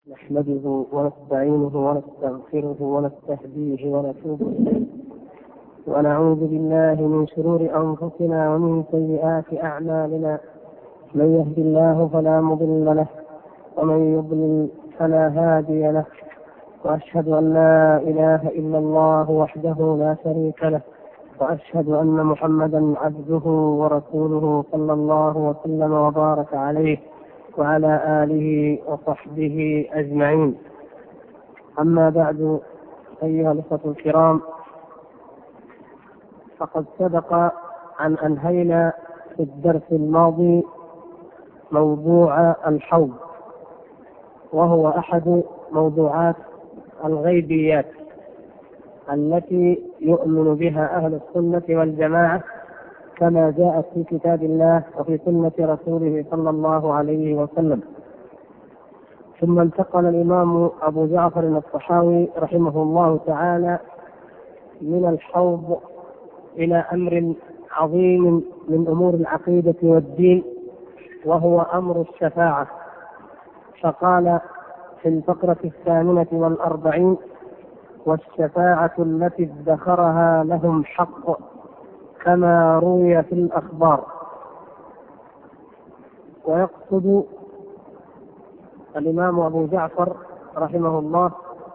نحمده ونستعينه ونستغفره ونستهديه ونتوب إليه ونعوذ بالله من شرور أنفسنا ومن سيئات أعمالنا. من يهد الله فلا مضل له ومن يضلل فلا هادي له، وأشهد أن لا إله إلا الله وحده لا شريك له، وأشهد أن محمدا عبده ورسوله صلى الله وسلم وبارك عليه وعلى آله وصحبه أجمعين. أما بعد، أيها الأخوة الكرام، فقد سبق أن أنهينا في الدرس الماضي موضوع الحوض، وهو أحد موضوعات الغيبيات التي يؤمن بها أهل السنة والجماعة كما جاءت في كتاب الله وفي سنة رسوله صلى الله عليه وسلم. ثم انتقل الإمام أبو جعفر الطحاوي رحمه الله تعالى من الحوض إلى أمر عظيم من أمور العقيدة والدين، وهو أمر الشفاعة. فقال في الفقرة 48: والشفاعة التي ادخرها لهم حق كما روي في الأخبار. ويقصد الإمام أبو جعفر رحمه الله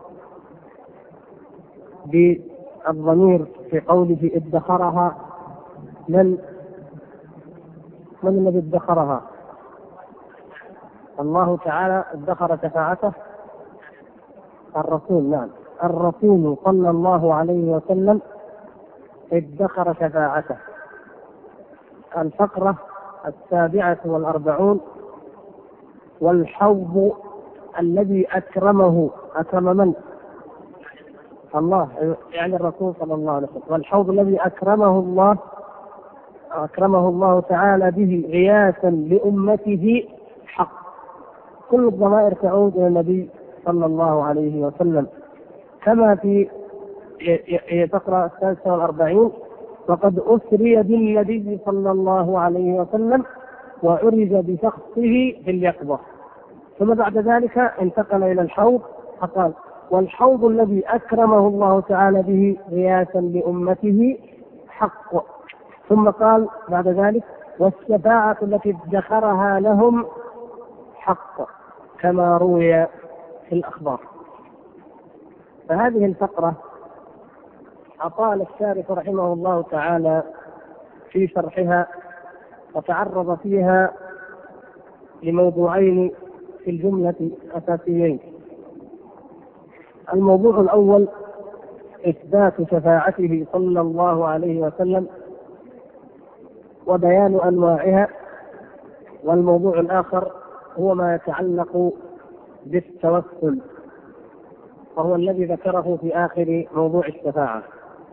بالضمير في قوله ادخرها، من الذي ادخرها؟ الله تعالى ادخر شفاعته، الرسول. نعم، الرسول صلى الله عليه وسلم ادخر شفاعته. الفقرة 47: والحوض الذي أكرمه، أكرم من؟ الله، يعني الرسول صلى الله عليه وسلم. والحوض الذي أكرمه الله تعالى به غياثا لأمته حق. كل الضمائر تعود إلى النبي صلى الله عليه وسلم، كما في فقرة 43: وقد أسري بالنبي صلى الله عليه وسلم وعرج بشخصه في اليقظة. ثم بعد ذلك انتقل إلى الحوض فقال: والحوض الذي أكرمه الله تعالى به غياثا لأمته حق. ثم قال بعد ذلك: والشفاعة التي ادخرها لهم حق كما روي في الأخبار. فهذه الفقرة أطال الشارح رحمه الله تعالى في شرحها، وتعرض فيها لموضوعين في الجملة أساسيين. الموضوع الأول إثبات شفاعته صلى الله عليه وسلم وبيان أنواعها، والموضوع الآخر هو ما يتعلق بالتوسل، وهو الذي ذكره في آخر موضوع الشفاعة.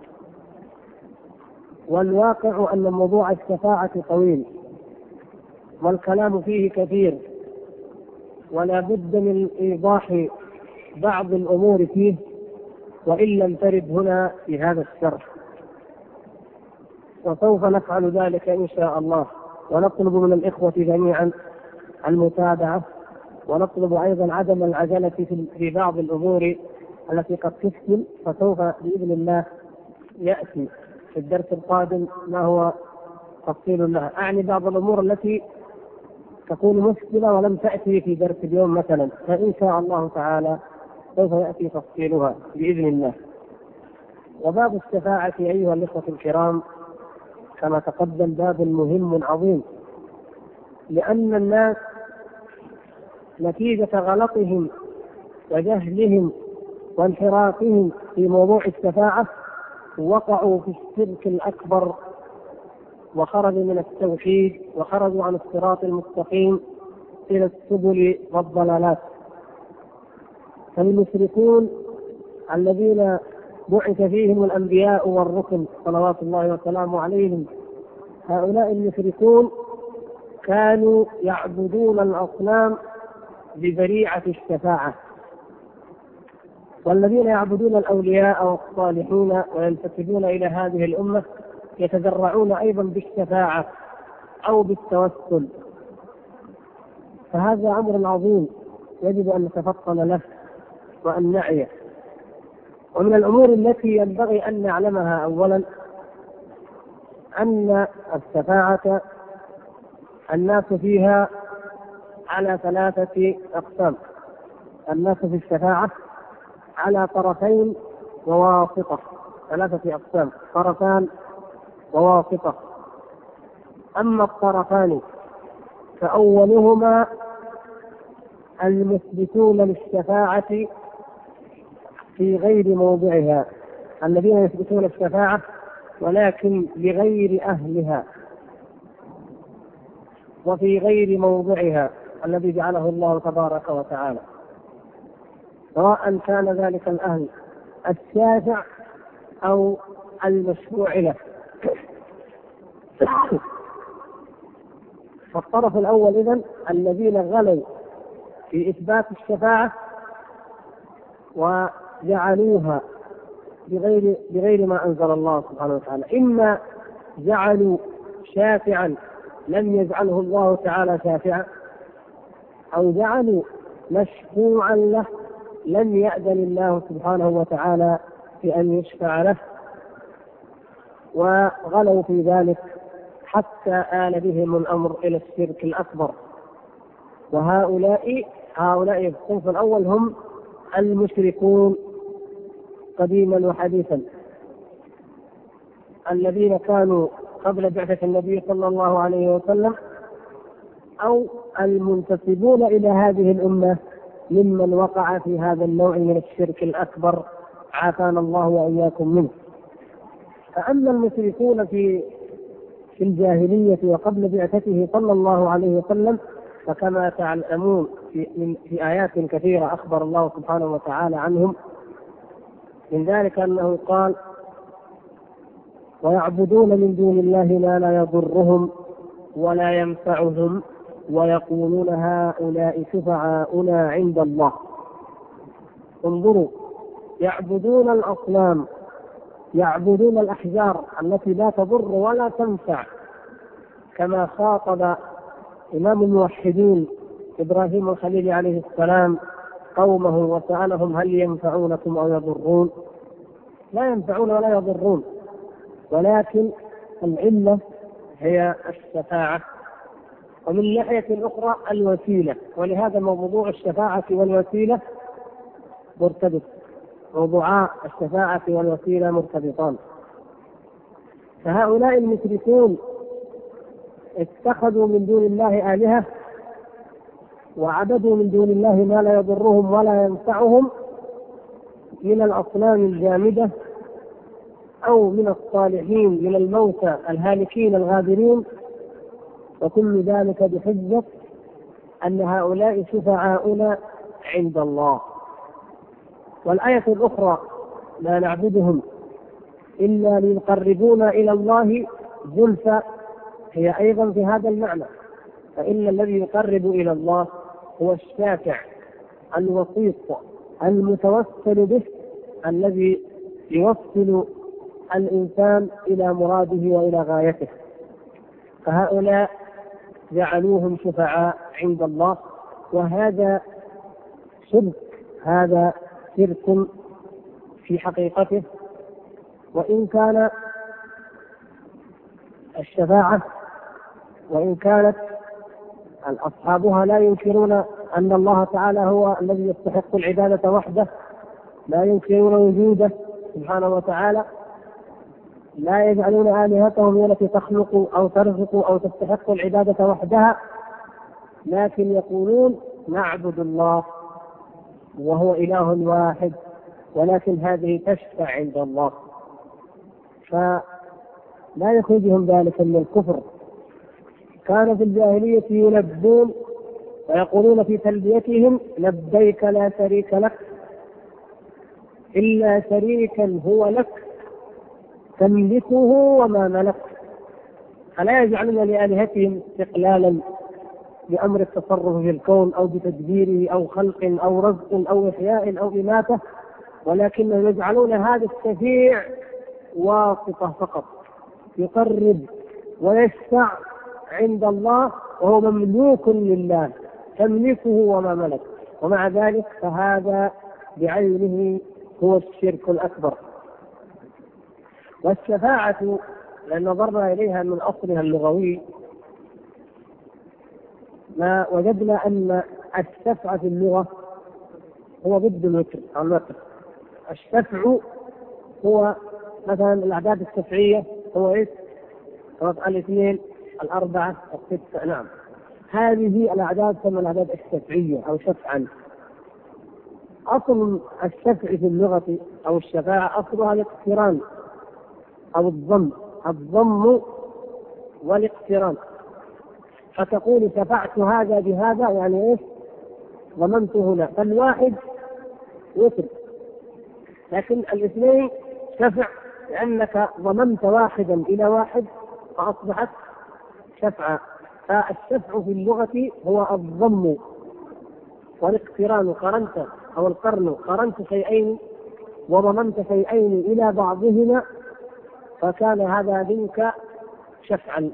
والواقع أن موضوع الشفاعة طويل والكلام فيه كثير، ولا بد من إيضاح بعض الأمور فيه، وإن لم ترد هنا في هذا الشرح، وسوف نفعل ذلك إن شاء الله. ونطلب من الإخوة جميعا المتابعة، ونطلب أيضا عدم العجلة في بعض الأمور التي قد تشكل، فسوف بإذن الله يأتي في الدرس القادم ما هو تفصيل لها. أعني بعض الأمور التي تكون مشكلة ولم تأتي في درس اليوم مثلا، فإن شاء الله تعالى سوف يأتي تفصيلها بإذن الله. وباب الشفاعة أيها الإخوة الكرام كما تقدم باب مهم عظيم، لأن الناس نتيجة غلطهم وجهلهم وانحرافهم في موضوع الشفاعة وقعوا في الشرك الأكبر، وخرجوا من التوحيد، وخرجوا عن الصراط المستقيم إلى السبل والضلالات. فالمشركون الذين بعث فيهم الأنبياء والرسل صلوات الله وسلامه عليهم، هؤلاء المشركون كانوا يعبدون الأصنام بذريعة الشفاعة، والذين يعبدون الأولياء والصالحين وينتسبون إلى هذه الأمة يتذرعون أيضا بالشفاعة أو بالتوسل. فهذا أمر عظيم، يجب أن نتفطن له وأن نعيه. ومن الأمور التي ينبغي أن نعلمها أولا أن الشفاعة الناس فيها على 3 أقسام. الناس في الشفاعة على طرفين وواسطة، 3 أقسام: طرفان وواسطة. أما الطرفان فأولهما المثبتون للشفاعة في غير موضعها، الذين يثبتون الشفاعة ولكن لغير أهلها وفي غير موضعها الذي جعله الله تبارك وتعالى، سواء كان ذلك الأهل الشافع أو المشفوع له. فالطرف الأول إذن الذين غلوا في إثبات الشفاعة وجعلوها بغير ما أنزل الله سبحانه وتعالى، إما جعلوا شافعا لم يجعله الله تعالى شافعا، أو جعلوا مشفوعا له لم يأذن الله سبحانه وتعالى بأن يشفع له، وغلوا في ذلك حتى آل بهم الأمر إلى الشرك الأكبر. وهؤلاء الصنف الأول هم المشركون قديما وحديثا، الذين كانوا قبل بعثة النبي صلى الله عليه وسلم أو المنتسبون إلى هذه الأمة ممن وقع في هذا النوع من الشرك الأكبر، عافانا الله وإياكم منه. فأما المشركون في الجاهلية وقبل بعثته صلى الله عليه وسلم فكما تعلمون في آيات كثيرة أخبر الله سبحانه وتعالى عنهم، من ذلك أنه قال: ويعبدون من دون الله ما لا يضرهم ولا ينفعهم ويقولون هؤلاء شفعاؤنا عند الله. انظروا، يعبدون الأصنام، يعبدون الأحجار التي لا تضر ولا تنفع، كما خاطب إمام الموحدين إبراهيم الخليل عليه السلام قومه وسألهم: هل ينفعونكم أو يضرون؟ لا ينفعون ولا يضرون، ولكن العلة هي الشفاعة. ومن ناحية أخرى الوسيلة، ولهذا موضوع الشفاعة والوسيلة مرتبط، موضوعا الشفاعة والوسيلة مرتبطان. فهؤلاء المشركون اتخذوا من دون الله آلهة وعبدوا من دون الله ما لا يضرهم ولا ينفعهم من الأصنام الجامدة أو من الصالحين من الموتى الهالكين الغابرين، وكل ذلك بحجة أن هؤلاء شفعاؤنا عند الله. والآية الأخرى: لا نعبدهم إلا ليقربونا إلى الله زلفى، هي أيضا في هذا المعنى. فإن الذي يقرب إلى الله هو الشافع الوسيط المتوسل به، الذي يوصل الإنسان إلى مراده وإلى غايته. فهؤلاء جعلوهم شفعاء عند الله، وهذا شرك، هذا شرك في حقيقته. وإن كان الشفاعة وإن كانت أصحابها لا ينكرون أن الله تعالى هو الذي يستحق العبادة وحده، لا ينكرون وجوده سبحانه وتعالى، لا يجعلون آلهتهم هي التي تخلق أو ترزق أو تستحق العبادة وحدها، لكن يقولون نعبد الله وهو إله واحد، ولكن هذه تشفع عند الله. فلا يخرجهم ذلك من الكفر. كان في الجاهلية يلبون ويقولون في تلبيتهم: لبيك لا شريك لك إلا شريكا هو لك تملكه وما ملك. فلا يجعلون لآلهتهم استقلالا بأمر التصرف في الكون أو بتدبيره أو خلق أو رزق أو إحياء أو إماتة، ولكنهم يجعلون هذا الشفيع واسطة فقط، يقرب ويشفع عند الله وهو مملوك لله، تملكه وما ملك. ومع ذلك فهذا بعينه هو الشرك الأكبر. والشفاعة لأن نظرنا إليها من أصلها اللغوي ما وجدنا أن الشفع في اللغة هو ضد الوتر أو الوتر. الشفع هو مثلا الأعداد الشفعية هو إيش؟ الاثنين، الأربعة، الستة، نعم. هذه الأعداد تسمى الأعداد الشفعية أو شفعا. أصل الشفع في اللغة أو الشفاعة أصلها الاقتران أو الضم والاقتران. فتقول شفعت هذا بهذا يعني إيش؟ ضممت هنا. فالواحد وتر، لكن الاثنين شفع لأنك ضممت واحدا إلى واحد فأصبحت شفعا. فالشفع في اللغة هو الضم والاقتران. قرنت أو القرن، قرنت شيئين وضممت شيئين إلى بعضهما فكان هذا منك شفعا.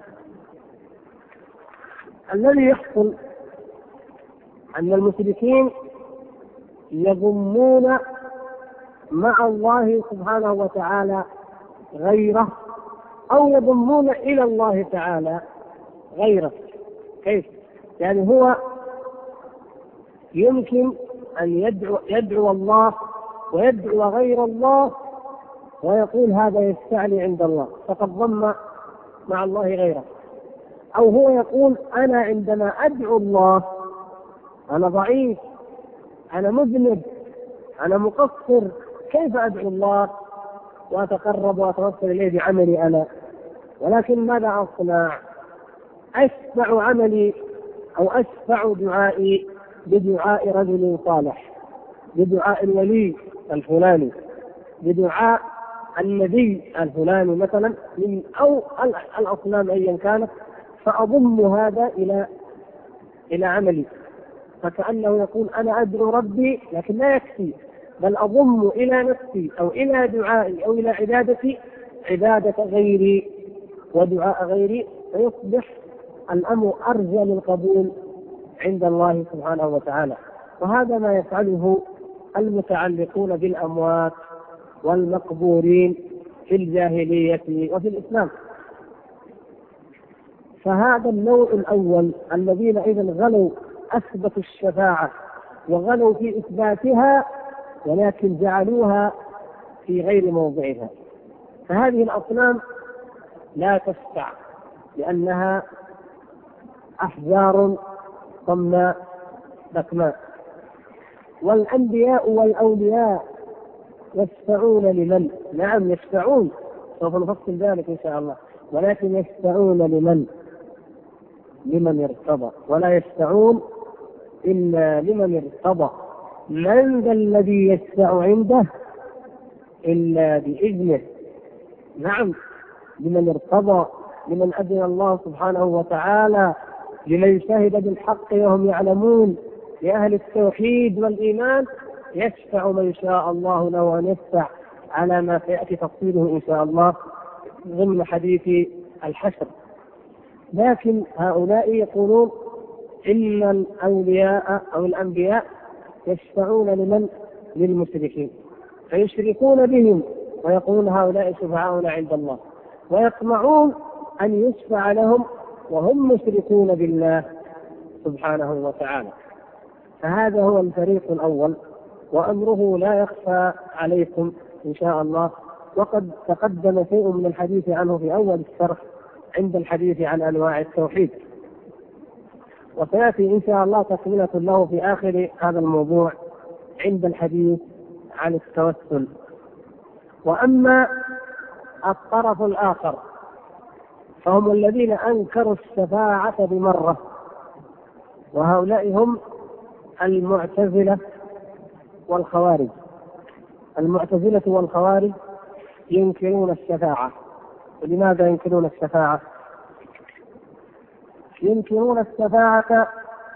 الذي يحصل أن المشركين يضمون مع الله سبحانه وتعالى غيره أو يضمون إلى الله تعالى غيره. كيف؟ يعني هو يمكن أن يدعو الله ويدعو غير الله ويقول هذا يستعلي عند الله فقد ضم مع الله غيره. أو هو يقول أنا عندما أدعو الله أنا ضعيف، أنا مذنب، أنا مقصر، كيف أدعو الله وأتقرب وأتوصل إليه بعملي أنا؟ ولكن ماذا أصنع؟ أشفع عملي أو أشفع دعائي بدعاء رجل صالح، بدعاء الولي الفلاني، بدعاء النبي الفلاني مثلا من أو الأصنام أيا كانت، فأضم هذا إلى عملي. فكأنه يقول أنا أدعو ربي لكن لا يكفي، بل أضم إلى نفسي أو إلى دعائي أو إلى عبادتي عبادة غيري ودعاء غيري، فيصبح الأمر أرجى للقبول عند الله سبحانه وتعالى. وهذا ما يفعله المتعلقون بالأموات والمقبورين في الجاهلية وفي الإسلام. فهذا النوع الأول الذين إذا غلوا أثبتوا الشفاعة وغلوا في إثباتها ولكن جعلوها في غير موضعها. فهذه الأصنام لا تشفع لأنها أحجار صماء بكماء. والأنبياء والأولياء يشفعون لمن؟ نعم يشفعون، سوف نفصل ذلك إن شاء الله، ولكن يشفعون لمن ارتضى، ولا يشفعون إلا لمن ارتضى. من ذا الذي يشفع عنده إلا بإذنه؟ نعم لمن ارتضى، لمن أذن الله سبحانه وتعالى، لمن شهد بالحق وهم يعلمون، لأهل التوحيد والإيمان يشفع من شاء الله له أن يشفع، على ما سيأتي تفصيله إن شاء الله ضمن حديث الحشر. لكن هؤلاء يقولون إن الأولياء أو الأنبياء يشفعون للمشركين، فيشركون بهم ويقولون هؤلاء شفعاؤنا عند الله، ويطمعون أن يشفع لهم وهم مشركون بالله سبحانه وتعالى. فهذا هو الفريق الأول، وأمره لا يخفى عليكم إن شاء الله، وقد تقدم شيء من الحديث عنه في أول الشرح عند الحديث عن أنواع التوحيد، وسيأتي إن شاء الله تكملة له في آخر هذا الموضوع عند الحديث عن التوسل. وأما الطرف الآخر فهم الذين أنكروا الشفاعة بمرة، وهؤلاء هم المعتزلة والخوارج. المعتزلة والخوارج ينكرون الشفاعة. ولماذا ينكرون الشفاعة؟ ينكرون الشفاعة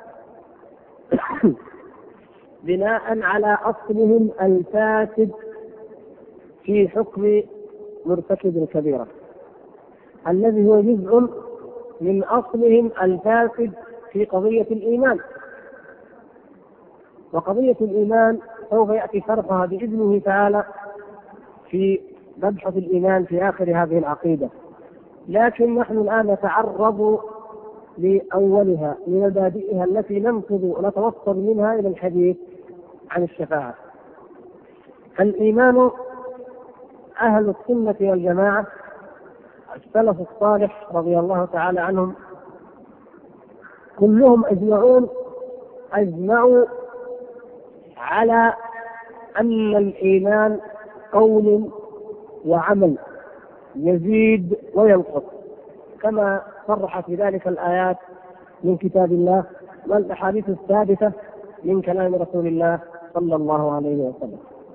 بناء على أصلهم الفاسد في حكم مرتكب الكبيرة، الذي هو جزء من أصلهم الفاسد في قضية الإيمان. وقضية الإيمان سوف يأتي شرحها بإذنه تعالى في مبحث الإيمان في آخر هذه العقيدة، لكن نحن الآن نتعرض لأولها لمبادئها التي ننقذ ونتوصل منها إلى الحديث عن الشفاعة. الإيمان أهل السنة والجماعة السلف الصالح رضي الله تعالى عنهم كلهم أجمعوا على أن الإيمان قول وعمل يزيد وينقص، كما صرح في ذلك الآيات من كتاب الله والأحاديث الثابتة من كلام رسول الله صلى الله عليه وسلم.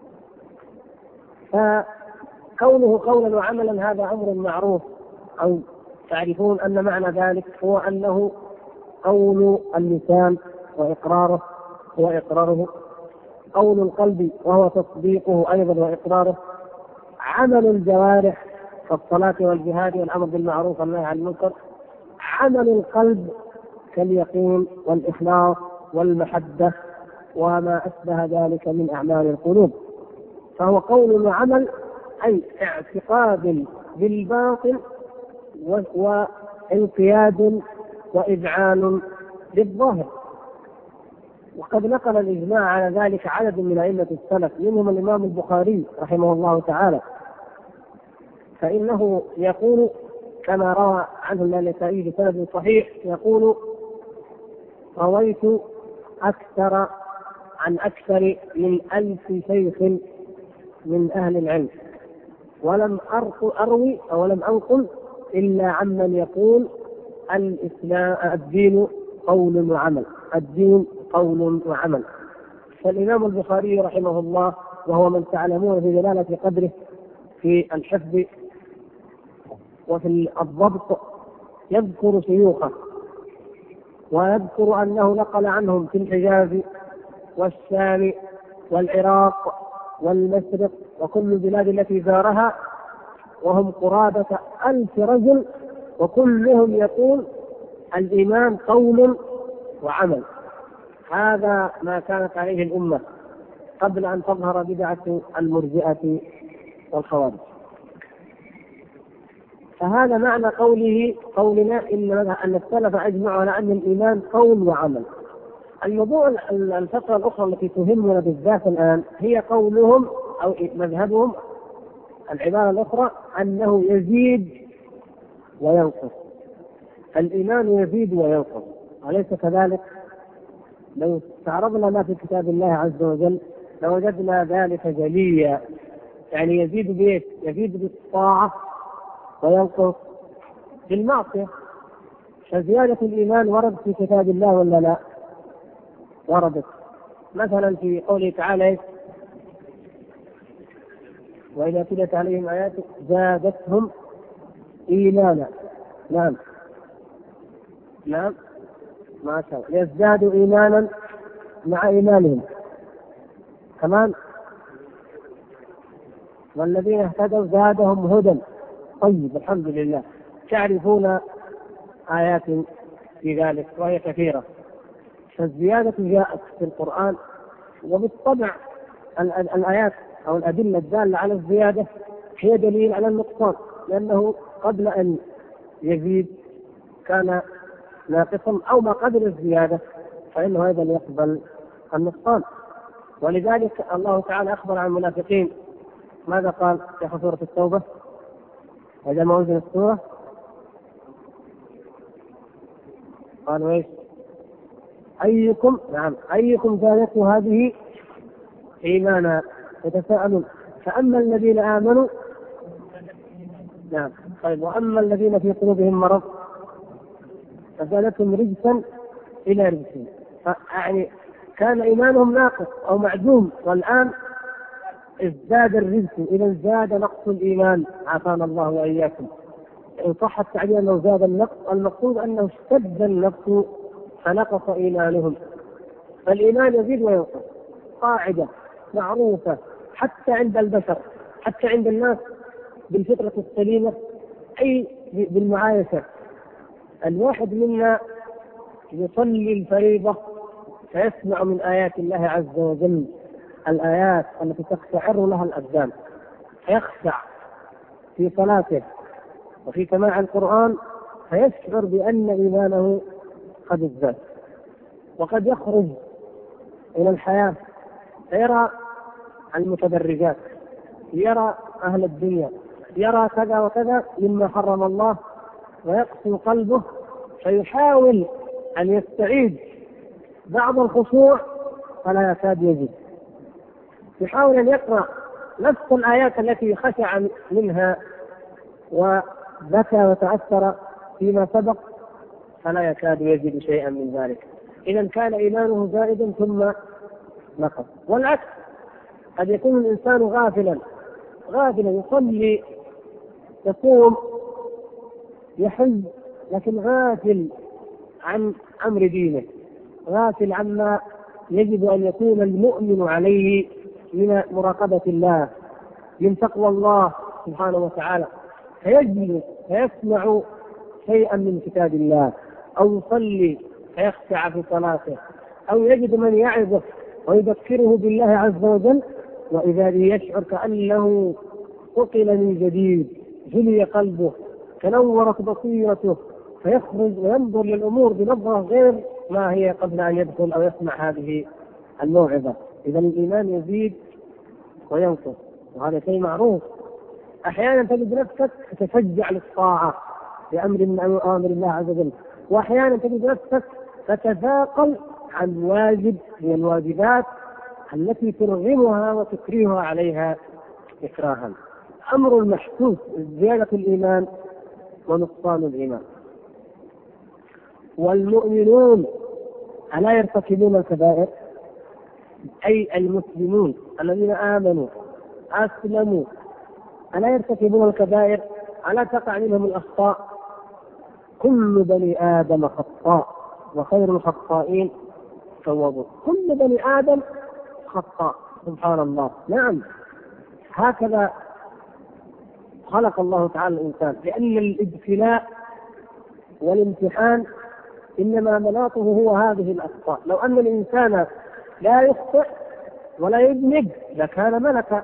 فكونه قولا وعملا هذا أمر معروف، أو تعرفون أن معنى ذلك هو أنه قول اللسان وإقراره هو إقراره، قول القلب وهو تصديقه أيضا وإقراره، عمل الجوارح كالصلاة والجهاد والأمر بالمعروف والنهي عن المنكر، عمل القلب كاليقين والإخلاص والمحبة وما أشبه ذلك من أعمال القلوب. فهو قول وعمل، أي اعتقاد بالباطن وانقياد وإذعان للظاهر. وقد نقل الإجماع على ذلك عدد من أئمة السلف، منهم الإمام البخاري رحمه الله تعالى، فإنه يقول كما روى عنه النسائي بسند صحيح، يقول: رويت عن أكثر من 1000 شيخ من أهل العلم، ولم أروي أو لم أنقل إلا عمن يقول الدين قول وعمل، الدين قول وعمل. فالإمام البخاري رحمه الله، وهو من تعلمون في جلالة قدره في الحفظ وفي الضبط، يذكر شيوخه ويذكر أنه نقل عنهم في الحجاز والشام والعراق والمشرق وكل البلاد التي زارها، وهم قرابة 1000 رجل، وكلهم يقول الإيمان قول وعمل. هذا ما كانت عليه الأمة قبل أن تظهر بدعة المرجئة والخوارج. فهذا معنى قولنا أن السلف أجمعوا على أن الإيمان قول وعمل. الموضوع الفقرة الأخرى التي تهمنا بالذات الآن هي قولهم أو مذهبهم، العبارة الأخرى أنه يزيد وينقص. الإيمان يزيد وينقص، أليس كذلك؟ لو استعرضنا ما في كتاب الله عز وجل لوجدنا ذلك جليا. يعني يزيد بإيه؟ يزيد بالطاعة وينقص بالمعصية. فزيادة الإيمان ورد في كتاب الله ولا لا؟ وردت مثلا في قوله تعالى: وإذا تليت عليهم آياته زادتهم إيمانا. نعم ما شاء الله، يزدادوا إيمانا مع إيمانهم. كمان والذين اهتدوا زادهم هدى. طيب، الحمد لله، تعرفون آيات في ذلك وهي كثيرة. فالزيادة جاءت في القرآن، وبالطبع الآيات أو الأدلة الدالة على الزيادة هي دليل على النقصان، لأنه قبل أن يزيد كان ناقصا، أو ما قبل الزيادة فإنه أيضا يقبل النقصان. ولذلك الله تعالى أخبر عن المنافقين، ماذا قال في سورة التوبة إذا ما أنزلت السورة؟ قالوا إيش؟ أيكم زادته هذه إيمانا يتساءلون. فأما الذين آمنوا، طيب، وأما الذين في قلوبهم مرض فزادتهم رجسا إلى رجسهم. يعني كان إيمانهم ناقص أو معدوم، والآن ازداد الرجس. إذا زاد نقص الإيمان، عافانا الله وإياكم. إن صح التعبير أنه زاد النقص، المقصود أنه اشتد النقص فنقص إيمانهم. فالإيمان يزيد وينقص، قاعدة معروفة حتى عند البشر، حتى عند الناس بالفطرة السليمة، أي بالمعايشة. الواحد منا يصلي الفريضة فيسمع من آيات الله عز وجل الآيات التي تقشعر لها الأبدان، فيخشع في صلاته وفي سماع القرآن، فيشعر بأن إيمانه قد ازداد. وقد يخرج إلى الحياة فيرى المتبرجات، يرى أهل الدنيا، يرى كذا وكذا مما حرم الله، ويقسو قلبه، فيحاول أن يستعيد بعض الخشوع فلا يكاد يجد، يحاول أن يقرأ نفس الآيات التي خشع منها وبكى وتأثر فيما سبق فلا يكاد يجد شيئا من ذلك. إذا كان إيمانه زائدا ثم نقص. والعكس، قد يكون الإنسان غافلا يصلي يصوم يحج، لكن غافل عن أمر دينه، غافل عما يجب أن يكون المؤمن عليه من مراقبة الله، من تقوى الله سبحانه وتعالى، فيجلس فيسمع شيئا من كتاب الله، أو يصلي فيخشع في صلاته، أو يجد من يعظه ويذكره بالله عز وجل، وإذا يشعر كأنه ثقل من جديد، جلي قلبه، تنورت بصيرته، فيخرج وينظر للأمور بنظرة غير ما هي قبل أن يدخل أو يسمع هذه الموعظة. إذا الإيمان يزيد وينقص، وهذا شيء معروف. أحيانا تجد نفسك تتشجع للطاعة بأمر من أوامر الله عز وجل، وأحيانا تجد نفسك تتثاقل عن واجب من الواجبات التي ترغمها وتكرهها عليها إكراها. أمر المحسوس زيادة الإيمان ونقصان الإيمان. والمؤمنون ألا يرتكبون الكبائر؟ أي المسلمون الذين آمنوا أسلموا ألا يرتكبون الكبائر؟ ألا تقع منهم الأخطاء؟ كل بني آدم خطاء وخير الخطائين توابون. كل بني آدم خطاء، سبحان الله. نعم، هكذا خلق الله تعالى الإنسان، لأن الابتلاء والامتحان إنما مناطه هو هذه الأخطاء. لو أن الإنسان لا يخطئ ولا يذنب لكان ملكا،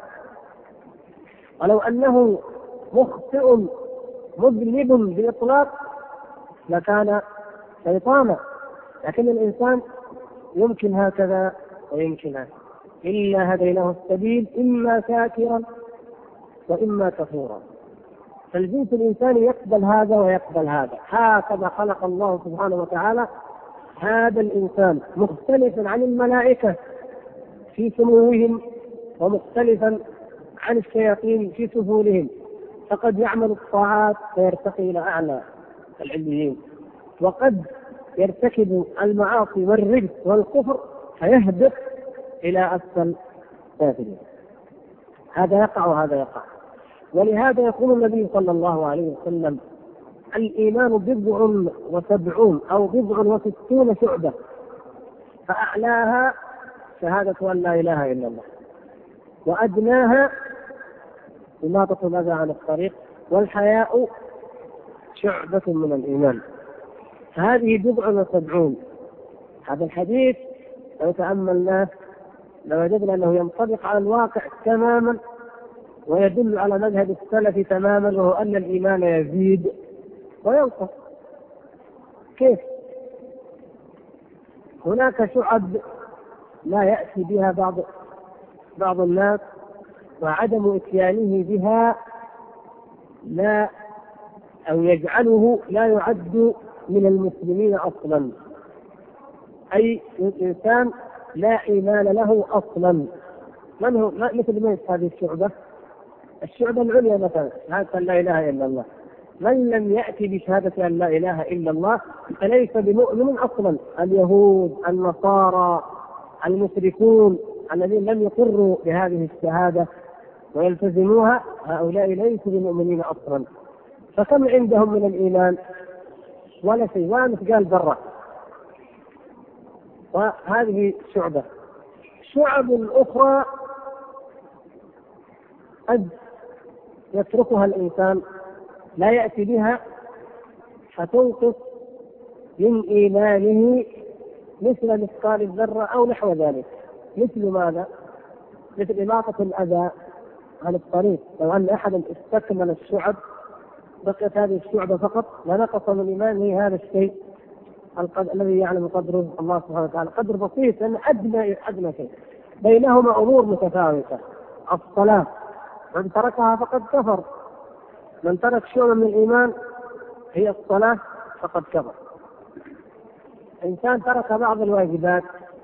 ولو أنه مخطئ مذنب بإطلاق لكان شيطانا. لكن الإنسان يمكن هكذا ويمكن هكذا، إلا هديناه السبيل إما شاكرا وإما كفورا. فالجنس الإنساني يقبل هذا ويقبل هذا. هكذا خلق الله سبحانه وتعالى هذا الإنسان، مختلفا عن الملائكة في سموهم، ومختلفا عن الشياطين في سفولهم. فقد يعمل الطاعات فيرتقي إلى أعلى العليين، وقد يرتكب المعاصي والرجس والكفر فيهبط إلى أسفل سافلين. هذا يقع وهذا يقع. ولهذا يقول النبي صلى الله عليه وسلم: الإيمان 70 أو 60 شعبة، فأعلاها شهادة أن لا إله إلا الله، وأدناها إماطة الأذى عن الطريق، والحياء شعبة من الإيمان. فهذه 70. هذا الحديث لو تأملناه لوجدنا أنه ينطبق على الواقع تماما، ويدل على مذهب السلف تماما، وهو أن الإيمان يزيد وينقص. كيف؟ هناك شعب لا يأتي بها بعض الناس، وعدم إتيانه بها لا أو يجعله لا يعد من المسلمين أصلا. أي إنسان لا إيمان له أصلا. من هو مثل من هذه الشعبة العليا مثلا، شهادة أن لا إله إلا الله. من لم يأتي بشهادة أن لا إله إلا الله فليس بمؤمن أصلا. اليهود، النصارى، المشركون الذين لم يقروا بهذه الشهادة ويلتزموها، هؤلاء ليسوا بمؤمنين أصلا. فكم عندهم من الإيمان؟ ولا شيء، ولا مثقال ذرة. وهذه شعبة. شعب أخرى قد يتركها الإنسان لا يأتي بها فتنقص من إيمانه مثل مثقال الذرة أو نحو ذلك. مثل ماذا؟ مثل إماطة الأذى عن الطريق. لو أن أحدا استكمل الشعب بقيت هذه الشعبة فقط لنقص من إيمانه هذا الشيء الذي يعلم قدره الله سبحانه وتعالى، قدر بسيط لأن أدنى شيء. بينهما أمور متفاوتة. الصلاة من تركها فقد كفر، من ترك شعبة من الإيمان هي الصلاة فقد كفر. إنسان ترك بعض الواجبات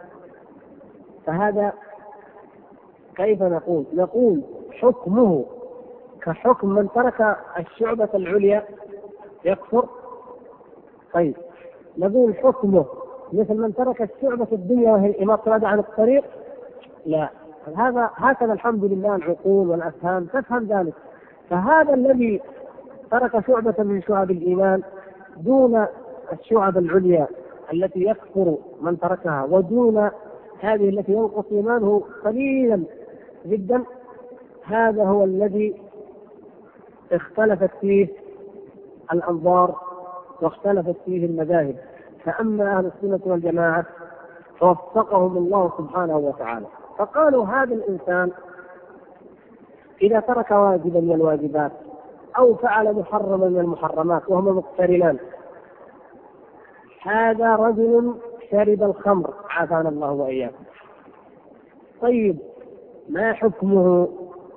فهذا كيف نقول؟ نقول حكمه كحكم من ترك الشعبة العليا يكفر. طيب نقول حكمه مثل من ترك الشعبة الدنيا وهي الإماطة عن الطريق؟ لا. هكذا الحمد لله العقول والأفهام تفهم ذلك. فهذا الذي ترك شعبة من شعب الإيمان دون الشعب العليا التي يكفر من تركها، ودون هذه التي ينقص إيمانه قليلا جدا، هذا هو الذي اختلفت فيه الأنظار واختلفت فيه المذاهب. فأما أهل السنة والجماعة فوفقهم الله سبحانه وتعالى، فقالوا هذا الإنسان إذا ترك واجبا من الواجبات أو فعل محرما من المحرمات وهما مقترنان، هذا رجل شرب الخمر عافانا الله وإياكم. طيب ما حكمه؟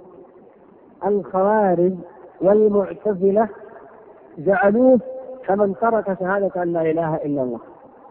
الخوارج والمعتزلة جعلوه كمن ترك شهادة أن لا إله إلا الله،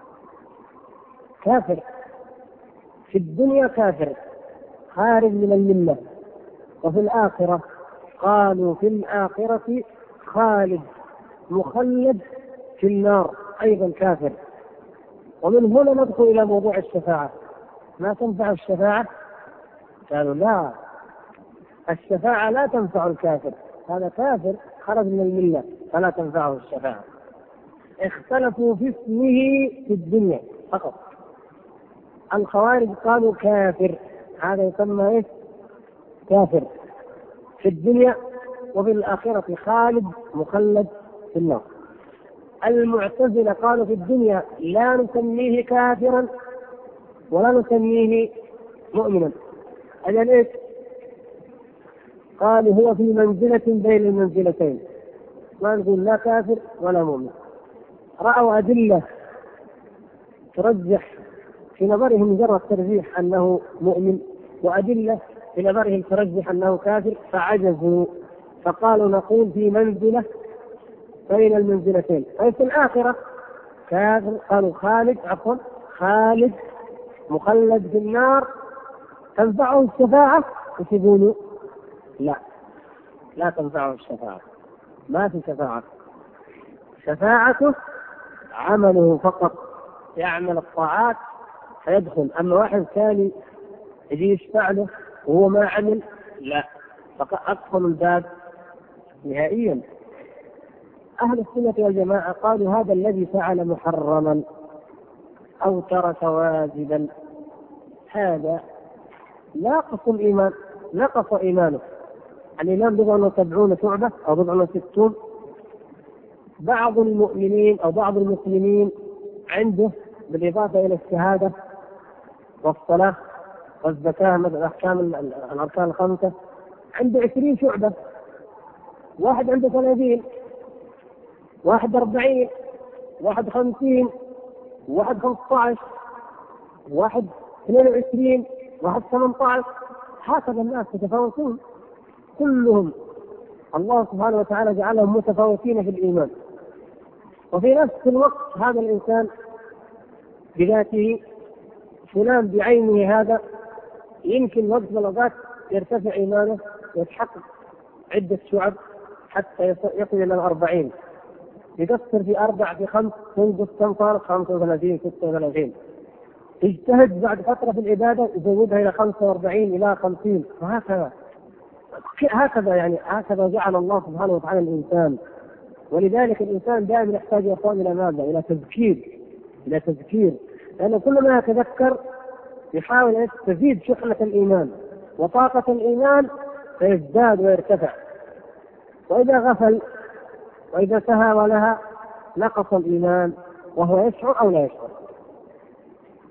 كافر في الدنيا، كافر خارج من الملة. وفي الآخرة قالوا في الآخرة خالد مخلد في النار، أيضا كافر. ومن هنا ندخل إلى موضوع الشفاعة. ما تنفع الشفاعة؟ قالوا لا، الشفاعة لا تنفع الكافر، هذا كافر خرج من الملة فلا تنفعه الشفاعة. اختلفوا في اسمه في الدنيا فقط. الخوارج قالوا كافر، هذا يسمى ايش؟ كافر في الدنيا، وفي الآخرة خالد مخلد في النار. المعتزلة قالوا في الدنيا لا نسميه كافرا ولا نسميه مؤمنا. أجل ايش؟ قالوا هو في منزلة بين المنزلتين، ما نقول لا كافر ولا مؤمن. رأوا أدلة ترجح في نظرهم مجرد ترجيح أنه مؤمن، وأدلة في نظرهم ترجح أنه كافر، فعجزوا فقالوا نقول في منزلة بين المنزلتين. أي في الآخرة كافر، قالوا خالد مخلد في النار، تنفعه الشفاعة؟ يقولوا لا تنفعه الشفاعة، ما في شفاعة. شفاعته عمله فقط، يعمل الطاعات فيدخل. أما واحد ثاني يجي يشفع له وهو ما عمل، لا، فقط أدخل الباب نهائيا. أهل السنة والجماعة قالوا هذا الذي فعل محرما أو ترك واجبا هذا ناقص الإيمان، نقص إيمانه. الإيمان 70 شعبة أو 60. بعض المؤمنين أو بعض المسلمين عنده بالإضافة إلى الشهادة والصلاة والزكاة مثل أحكام الأركان الخمسة عنده 20 شعبة. واحد عنده 30، واحد 40، واحد 50، واحد 15، واحد 22، واحد 18. هكذا الناس يتفاوتون كلهم، الله سبحانه وتعالى جعلهم متفاوتين في الإيمان. وفي نفس الوقت هذا الإنسان بذاته فلان بعينه هذا يمكن وقت من الأوقات يرتفع إيمانه ويتحقق عدة شعب حتى يصل إلى 40، يقصر في 4 في 5 تنقص كم صار 35 36، يجتهد بعد فترة في العبادة يزودها إلى 45 إلى 50، وهكذا يعني هكذا جعل الله سبحانه وتعالى الإنسان. ولذلك الإنسان دائما يحتاج يا أخوان إلى ماذا؟ إلى تذكير، لأنه كل ما يتذكر يحاول أن تزيد شحنة الإيمان وطاقة الإيمان فيزداد ويرتفع. وإذا غفل وإذا سهى ولها نقص الإيمان وهو يشعر أو لا يشعر.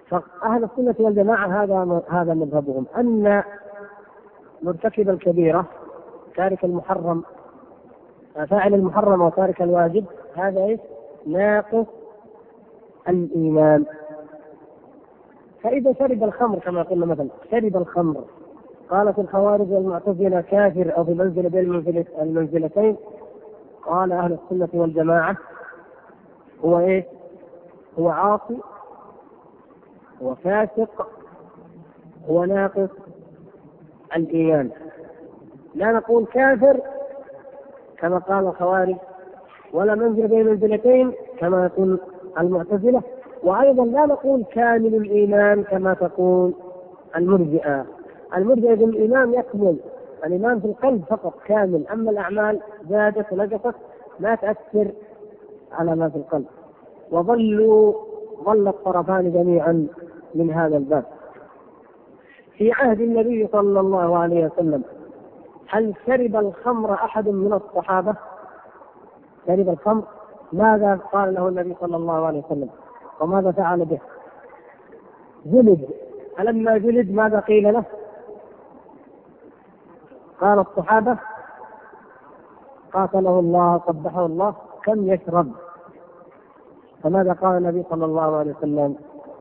فأهل السنة والجماعة هذا مذهبهم، أن مرتكب الكبيرة تارك المحرم فاعل المحرم وتارك الواجب هذا ناقص الإيمان. فإذا شرب الخمر كما قلنا مثلا شرب الخمر، قالت الخوارج والمعتزلة كافر أو في منزلة بين المنزلتين، قال أهل السنة والجماعة هو هو عاصي، هو فاسق، هو ناقص الإيمان. لا نقول كافر كما قال الخوارج، ولا منزل بين المنزلتين كما يقول المعتزلة، وأيضا لا نقول كامل الإيمان كما تقول المرجئة. المرجئة يقول الإيمان يكمل، الإيمان في القلب فقط كامل، أما الأعمال زادت ونقصت لا تأثر على ما في القلب. ظل الطرفان جميعا من هذا الباب. في عهد النبي صلى الله عليه وسلم هل شرب الخمر أحد من الصحابة؟ شرب الخمر، ماذا قال له النبي صلى الله عليه وسلم وماذا فعل به؟ جلد. فلما جلد ماذا قيل له؟ قال الصحابة قاتله الله قبحه الله كم يشرب؟ فماذا قال النبي صلى الله عليه وسلم؟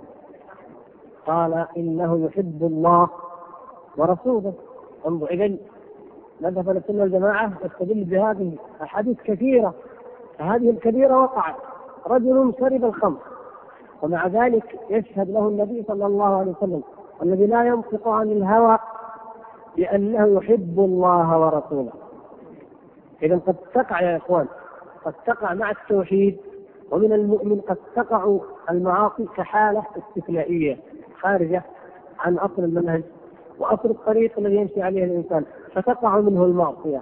قال إنه يحب الله ورسوله. انظر إذن مذهب السنة والجماعة يستدل بهذه أحاديث كثيرة، هذه الكبيرة وقعت، رجل شرب الخمر ومع ذلك يشهد له النبي صلى الله عليه وسلم الذي لا ينطق عن الهوى بأنه يحب الله ورسوله. إذن قد تقع يا إخوان، قد تقع مع التوحيد ومن المؤمن قد تقع المعاصي كحالة استثنائية خارجة عن أصل المنهج وأصل الطريق الذي يمشي عليه الإنسان، فتقع منه المعصية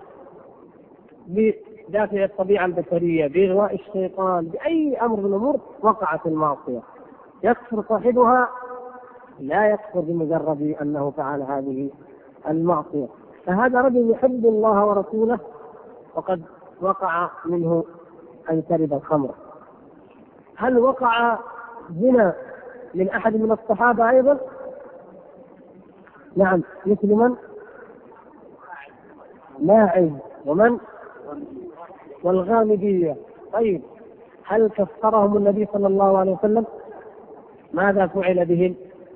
بدافع الطبيعة البشرية، بإغواء الشيطان، بأي أمر من الأمور وقعت المعصية. يكفر صاحبها لا يكفر بمجرد أنه فعل هذه المعصية. فهذا رجل يحب الله ورسوله وقد وقع منه أن شرب الخمر. هل وقع زنا من أحد من الصحابة أيضا؟ نعم، مثل من؟ ماعز ومن؟ والغامدية. طيب هل كفرهم النبي صلى الله عليه وسلم؟ ماذا فعل بهم؟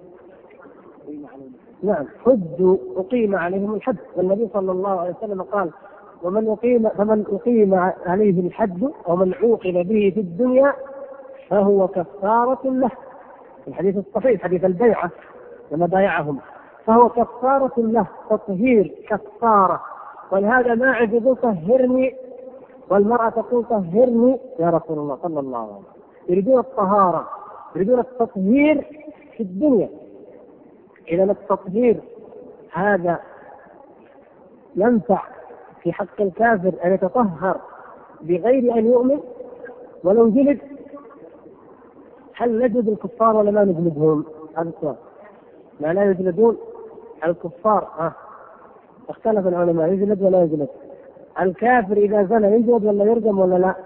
نعم، حدوا، أقيم عليهم الحد، والنبي صلى الله عليه وسلم قال فمن أقيم عليه الحد ومن عوقب به في الدنيا فهو كفارة له. الحديث الصحيح حديث البيعة لما بايعهم، فهو كفارة له، تطهير كفارة. ولهذا ما عجبوا طهرني، والمرأة تقول طهرني يا رسول الله صلى الله عليه وسلم. يريدون الطهارة، يريدون التطهير في الدنيا. إذا التطهير هذا ينفع في حق الكافر أن يتطهر بغير أن يؤمن ولو جلد؟ هل نجد الكفار ولا ما نجلدهم؟ هذا السؤال. لا يجلدون الكفار. اختلف العلماء يجلد ولا يجلد. الكافر إذا زنى يجلد ولا يرجم ولا لا؟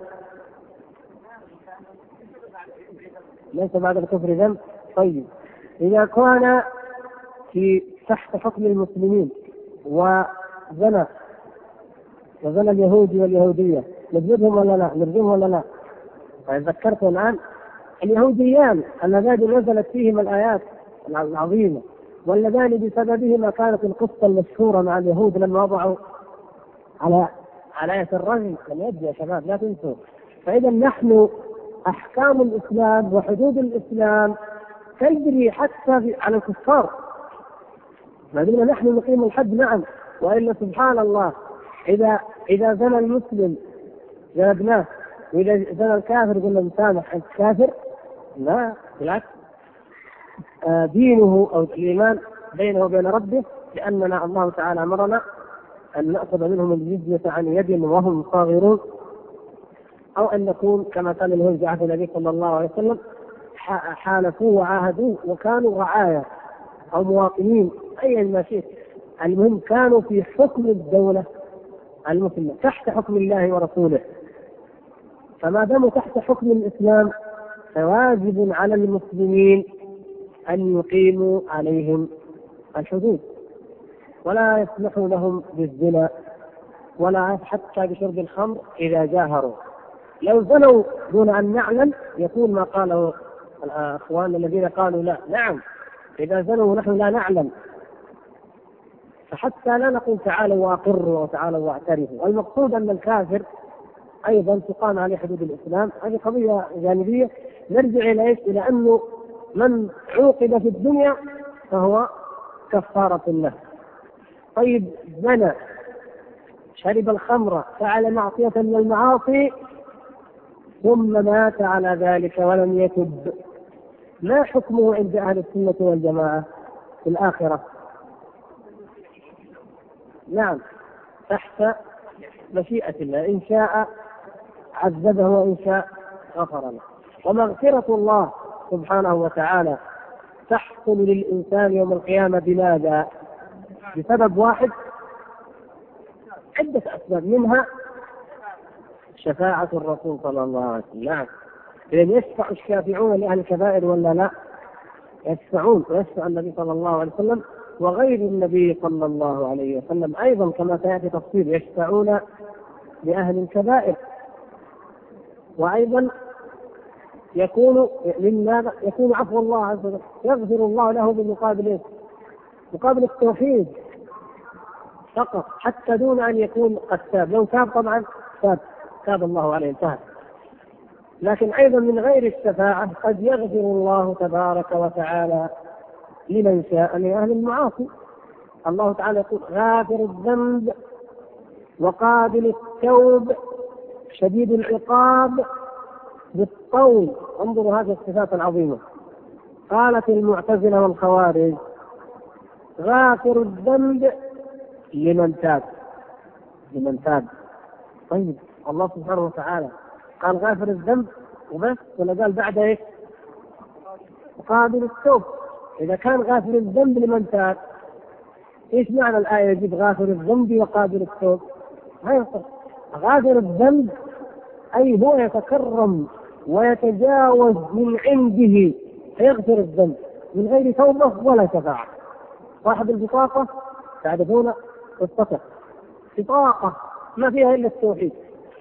ليس بعد الكفر ذنب. طيب إذا كان في تحت حكم المسلمين وزنى اليهودي واليهودية نجلدهم ولا لا؟ نرجمهم ولا لا؟ ذكرت الآن اليهوديان اللذان نزلت فيهم الآيات العظيمة، واللذان بسببهما كانت القصة المشهورة مع اليهود لما وضعوا على آية الرجم اليد يا شباب لا تنسوا. فإذا نحن أحكام الإسلام وحدود الإسلام تجري حتى على الكفار، ما دمنا نحن نقيم الحد. نعم، وإلا سبحان الله إذا زنى المسلم جلدناه، وإذا زنى الكافر قلنا مسامح أنت كافر؟ لا، بالعكس، دينه أو الإيمان بينه وبين ربه، لأننا الله تعالى أمرنا أن نأخذ منهم الجزية عن يد وهم صاغرون، أو أن نكون كما كان اليهود في عهد النبي صلى الله عليه وسلم حالفوا وعاهدوا وكانوا رعايا أو مواطنين أي ما شئت، المهم كانوا في حكم الدولة المسلمة تحت حكم الله ورسوله. فما داموا تحت حكم الإسلام فواجب على المسلمين أن يقيموا عليهم الحدود، ولا يسمحوا لهم بالزنا ولا حتى بشرب الخمر إذا جاهروا. لو زنوا دون أن نعلم يكون ما قاله الأخوان الذين قالوا لا، نعم إذا زنوا ونحن لا نعلم، فحتى لا نقول تعالوا واقروا وتعالوا واعترفوا. المقصود أن الكافر أيضا تقام عليه حدود الإسلام. هذه قضية جانبية نرجع إلى أنه من عوقب في الدنيا فهو كفارة له. طيب زنى، شرب الخمر، فعل معصية من المعاصي ثم مات على ذلك ولم يتب، ما حكمه عند أهل السنة والجماعة في الآخرة؟ نعم تحت مشيئة الله، إن شاء عذبه وإن شاء غفر له. ومغفرة الله سبحانه وتعالى تحصل للإنسان يوم القيامة بماذا؟ بسبب واحد، عدة أسباب، منها شفاعة الرسول صلى الله عليه وسلم. نعم، إذن يشفع الشافعون لأهل الكبائر ولا لا؟ يشفعون، ويشفع النبي صلى الله عليه وسلم وغير النبي صلى الله عليه وسلم أيضا كما سيأتي تفصيل، يشفعون لأهل الكبائر. وأيضا يكون لماذا؟ يكون عفو الله عز وجل، يغفر الله له بمقابل مقابل التوحيد فقط، حتى دون أن يكون قد تاب. لو تاب طبعا تاب الله عليه انتهى. لكن أيضا من غير الشفاعة قد يغفر الله تبارك وتعالى لمن شاء من أهل المعاصي. الله تعالى يقول غافر الذنب وقابل التوب شديد العقاب بالطول. انظروا هذه الصفات العظيمة. قالت المعتزلة والخوارج غافر الذنب لمن تاب. طيب الله سبحانه وتعالى قال غافر الذنب وبس، ولا قال بعد ايش؟ وقابل التوب. إذا كان غافر الذنب لمن تاب، ايش معنى الآية يجيب غافر الذنب وقابل التوب؟ غافر الذنب أي هو يتكرم ويتجاوز من عنده فيغفر الذنب من غير توبة ولا شفاعة. صاحب البطاقة تعرفون الصفة، بطاقة ما فيها إلا التوحيد،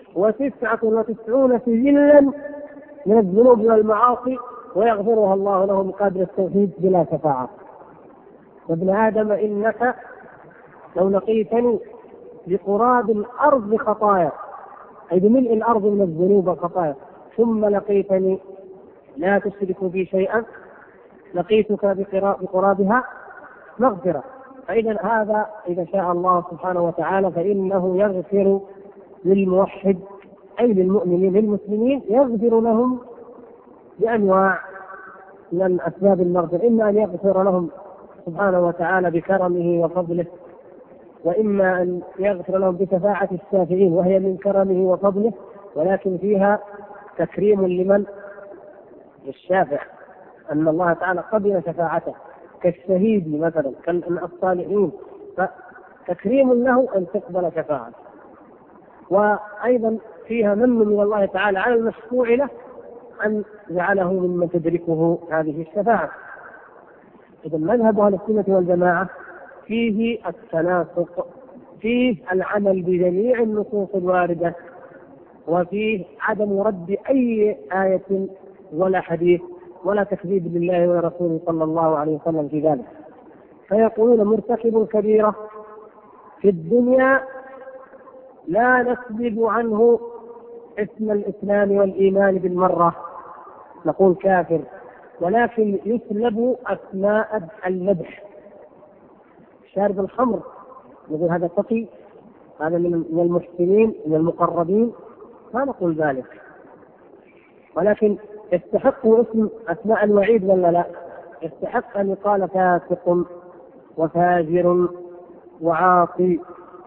99 سجلا من الذنوب والمعاصي ويغفرها الله له مقابل التوحيد بلا شفاعة. وابن آدم إنك لو لقيتني بقراب الأرض خطايا، أي بملء الأرض من الذنوب والخطايا، ثم لقيتني لا تشرك بي شيئا لقيتك بقرابها مغفرة. فإذا هذا إذا شاء الله سبحانه وتعالى فإنه يغفر للموحد أي للمؤمنين للمسلمين، يغفر لهم بأنواع من أسباب المغفرة، إما أن يغفر لهم سبحانه وتعالى بكرمه وفضله، وإما أن يغفر لهم بشفاعة الشافعين وهي من كرمه وفضله ولكن فيها تكريم لمن؟ للشافع، أن الله تعالى قبل شفاعته كالشهيد مثلا كالصالحين، فتكريم له أن تقبل شفاعته. وأيضا فيها من الله تعالى على المشفوع له أن جعله ممن تدركه هذه الشفاعة. إذا مذهب أهل السنة والجماعة فيه التناسق، فيه العمل بجميع النصوص الواردة، وفيه عدم رد أي آية ولا حديث ولا تكذيب لله ورسوله صلى الله عليه وسلم في ذلك. فيقولون مرتكب الكبيرة في الدنيا لا نسلب عنه اسم الإسلام والإيمان بالمرة، نقول كافر، ولكن يسلب أسماء المدح. شارب الخمر نقول هذا تقي، هذا من المحسنين من المقربين، ما نقول ذلك، ولكن يستحق اسم أسماء الوعيد ولا لا؟ يستحق أن يقال فاسق وفاجر وعاصي.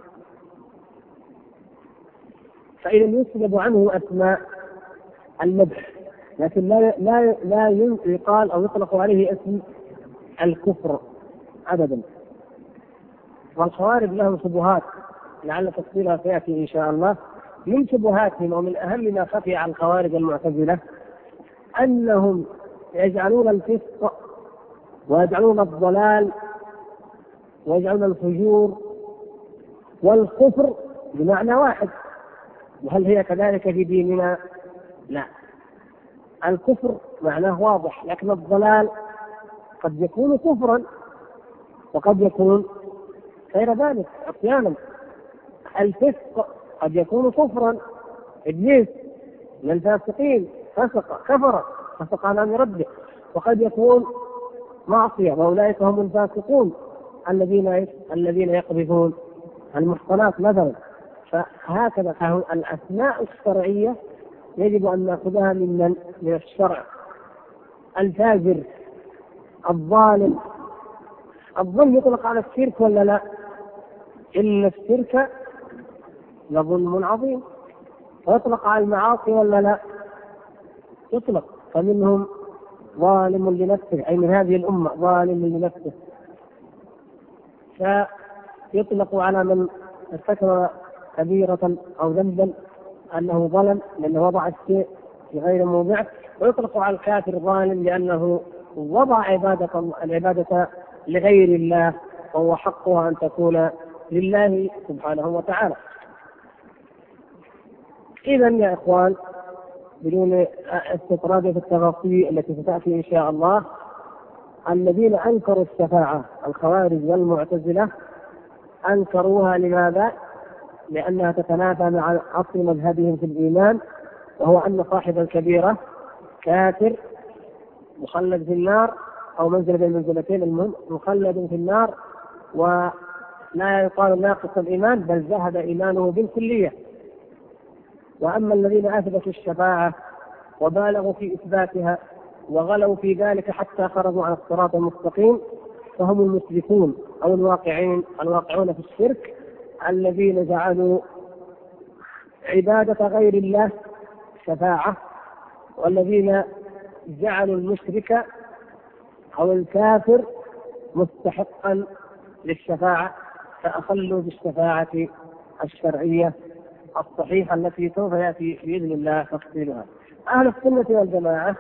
فإذا يسلب عنه أسماء المدح، لكن لا يقال أو يطلق عليه اسم الكفر أبدا. والخوارج لهم شبهات لعل تفصيلها سيأتي إن شاء الله. من شبهاتهم ومن أهم ما خفي عن الخوارج المعتزلة أنهم يجعلون الفسق ويجعلون الضلال ويجعلون الفجور والكفر بمعنى واحد. وهل هي كذلك في ديننا؟ لا، الكفر معناه واضح، لكن الضلال قد يكون كفرا وقد يكون غير ذلك عصيانا. الفسق قد يكون كفرا، إبليس من الفاسقين فسق كفر فسق عن أمر ربه، وقد يكون معصية، وأولئك هم الفاسقون الذين يقذفون المحصنات مثلا. فهكذا الأسماء الشرعية يجب أن نأخذها من الشرع. الفاجر، الظالم، الظلم يطلق على الشرك ولا لا؟ إن الشرك لظلم عظيم. ويطلق على المعاصي ولا لا؟ يطلق. فمنهم ظالم لنفسه، أي من هذه الأمة ظالم لنفسه. فيطلق على من ارتكب كبيرة أو ذنبا أنه ظلم لأنه وضع الشيء في غير موضعه، ويطلق على الكافر ظالم لأنه وضع العبادة لغير الله، وهو حقها أن تكون لله سبحانه وتعالى. إذا يا إخوان، بدون استطراد في التفاصيل التي ستأتي إن شاء الله، الذين أنكروا الشفاعة الخوارج والمعتزلة أنكروها. لماذا؟ لأنها تتنافى مع أصل مذهبهم في الإيمان، وهو أن صاحب الكبيرة كافر مخلد في النار، أو منزل بين المنزلتين، المهم مخلد في النار، ولا يقال ناقص الإيمان، بل ذهب إيمانه بالكلية. وأما الذين أثبتوا الشفاعة وبالغوا في إثباتها وغلوا في ذلك حتى خرجوا عن الصراط المستقيم، فهم المشركون أو الواقعون في الشرك، الذين جعلوا عبادة غير الله شفاعة، والذين جعلوا المشرك أو الكافر مستحقا للشفاعة، فأخلوا بالشفاعة الشرعية الصحيحة التي سوف يأتي بإذن الله تفصيلها. أهل السنة والجماعة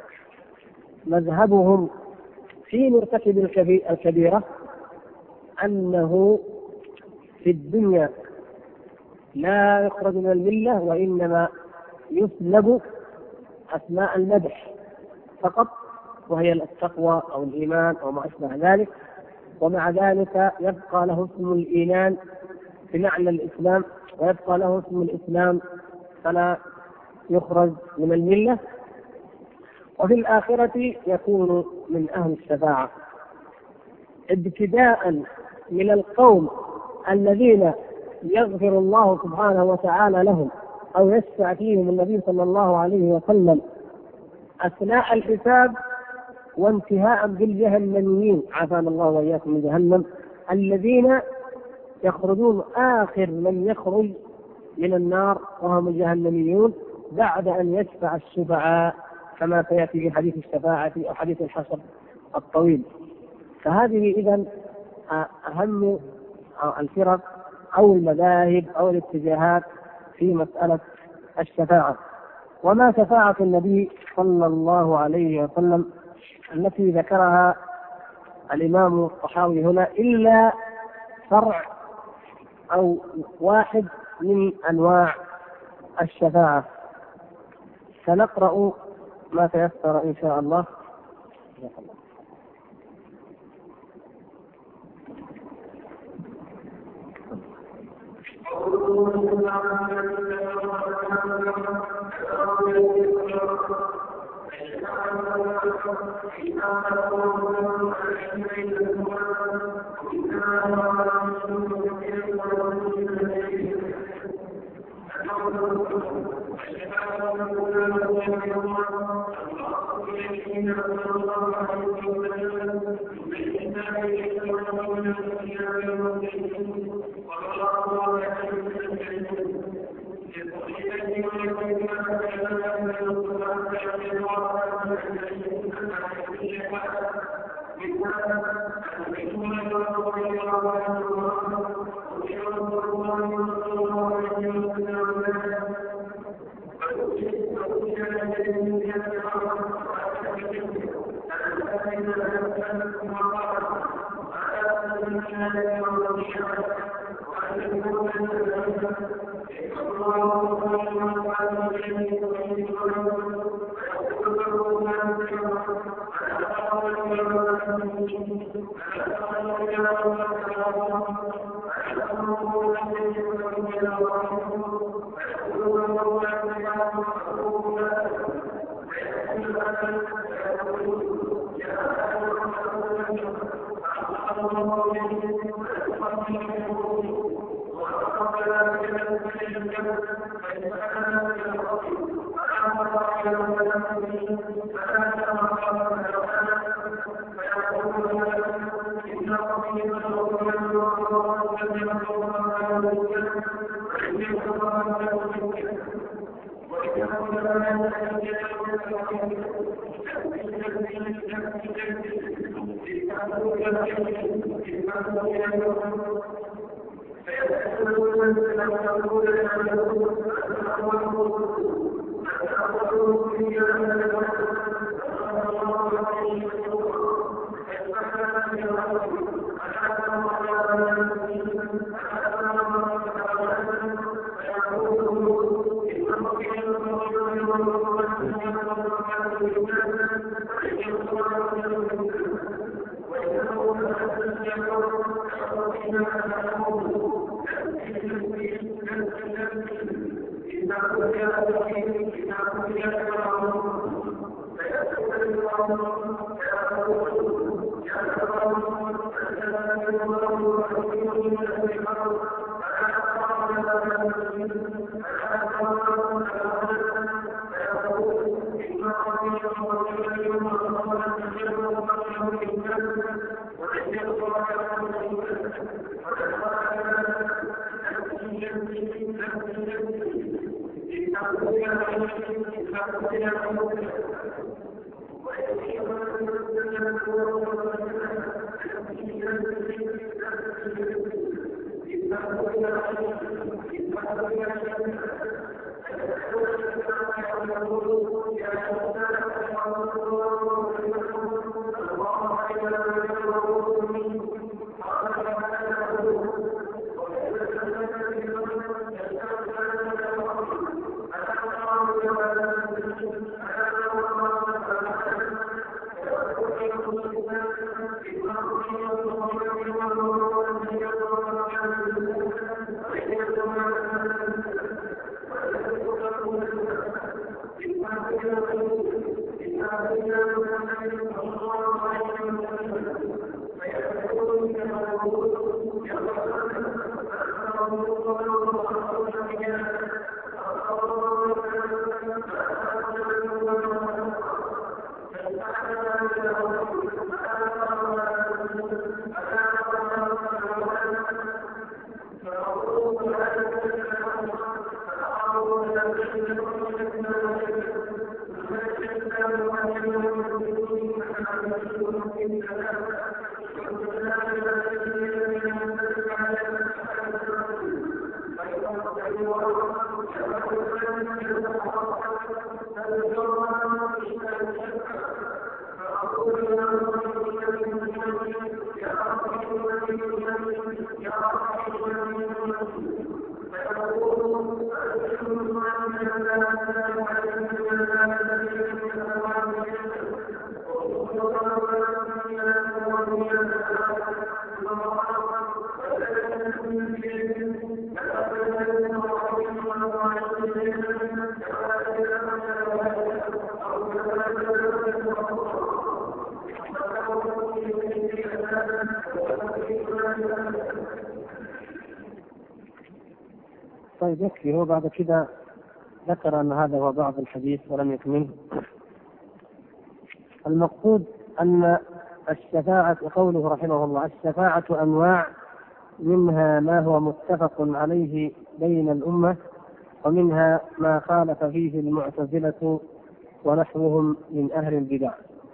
مذهبهم في مرتكب الكبيرة أنه في الدنيا لا يخرج من الملة، وإنما يسلب أسماء المدح فقط، وهي التقوى أو الإيمان أو ما أشبه ذلك، ومع ذلك يبقى له اسم الإيمان بمعنى الإسلام، ويبقى له اسم الإسلام فلا يخرج من الملة، وفي الآخرة يكون من أهل الشفاعة. ابتداء من القوم الذين يغفر الله سبحانه وتعالى لهم أو يشفع فيهم النبي صلى الله عليه وسلم أثناء الحساب، وانتهاء بالجهنميين عافانا الله وإياكم من جهنم، الذين يخرجون آخر من يخرج من النار وهم الجهنميون بعد أن يشفع الشفعاء، كما سيأتي في حديث الشفاعة أو حديث الحشر الطويل. فهذه إذن أهم الفرق أو المذاهب أو الاتجاهات في مسألة الشفاعة. وما شفاعة النبي صلى الله عليه وسلم التي ذكرها الإمام الطحاوي هنا إلا فرع أو واحد من أنواع الشفاعة. سنقرأ ما تيسر إن شاء الله. طيب يكفي. هو بعد كده ذكر أن هذا هو بعض الحديث ولم يكمله. المقصود أن الشفاعة، قوله رحمه الله: الشفاعة أنواع، منها ما هو متفق عليه بين الأمة، ومنها ما خالف فيه المعتزلة ونحوهم من أهل البدع.